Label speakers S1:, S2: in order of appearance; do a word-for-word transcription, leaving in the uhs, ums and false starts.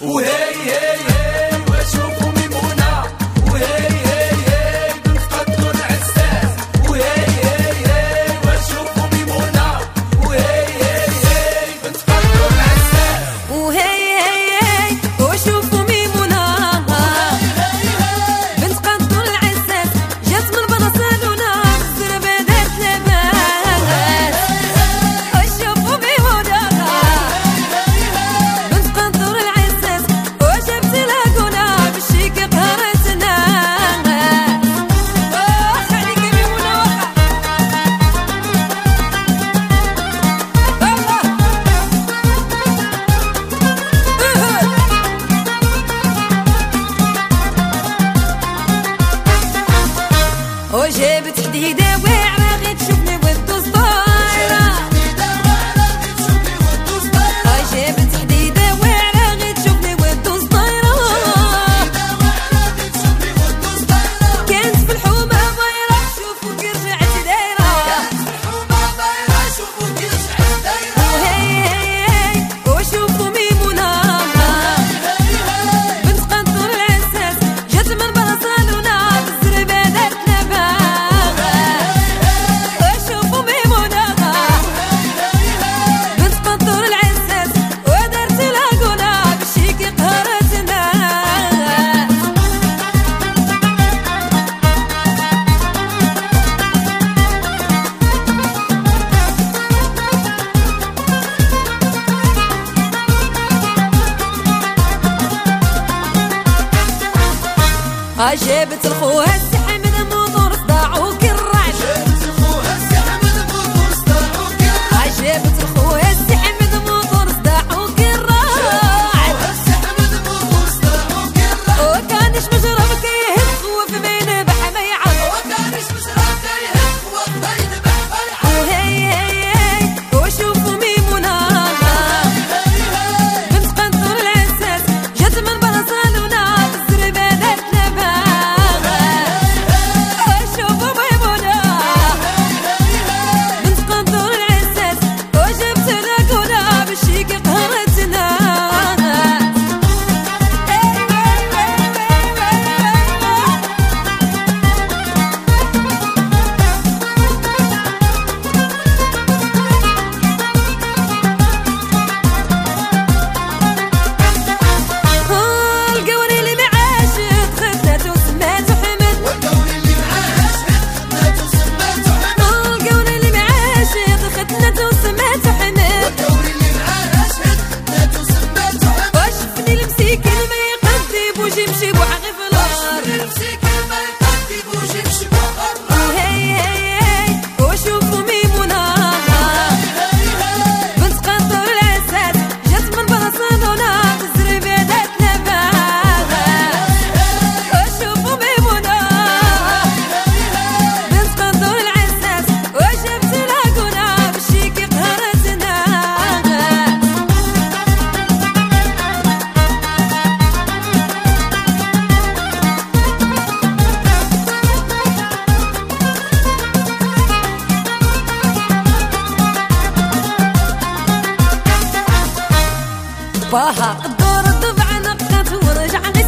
S1: وهي هي هي واشوفوا ميمونة، وهي هي هي بنت قدر العساس، وهي هي هي واشوفوا ميمونة، وهي هي هي بنت قدر العساس،
S2: وهي هي هي واشوفوا ميمونة بنت قدر العساس، جات من برسلونة بالزربة دارت لباس. واشوفوا ميمونة بنت قدر العساس وجبت لاقونا بالشيك قهرتنا. واخ عليك ميمونة واخا. وجابت حديدة واعرة غير تشوفني والدوز طايرة. جابت حديدة واعرة غير تشوفني والدوز طايرة. كانت في الحومة بايرة شوفوا كي رجعت دايرة. وهي هي هي وشوفوا ميمونة بنت قدر العساس، جات من برسلونة بالزربة دارت لباس. وشوفوا ميمونة بنت قدر العساس ودارت لاقونا بالشيك قهرتنا. جابت لخوها السحة من موتور صداع وكالرعد. جابت لخوها السحة من موتور صداع وكالرعد. وكانش مجرب كيهد خوف بين بح ما يعرف. وهي هي هي وشوفوا ميمونة بنت قدر العساس، جات من برسلونة بالزربة دارت لباس. وشوفوا ميمونة بنت قدر العساس وجبت لاقونا بالشيك قهرتنا. القوري اللي معاشت خدته وسماته حمد. القوري اللي معاشت خدته وسماته حمد. وشفني المسيكين ما يقدي بوجي يمشي بوحغي في الارض. وهي هي هي وشوفوا ميمونة بنت قدر العساس، جات من برسلونة بالزربة دارت لباس. وشوفوا ميمونة بنت قدر العساس وجبت لاقونا بالشيك قهرتنا. باها الدور الضبع نقت ورجع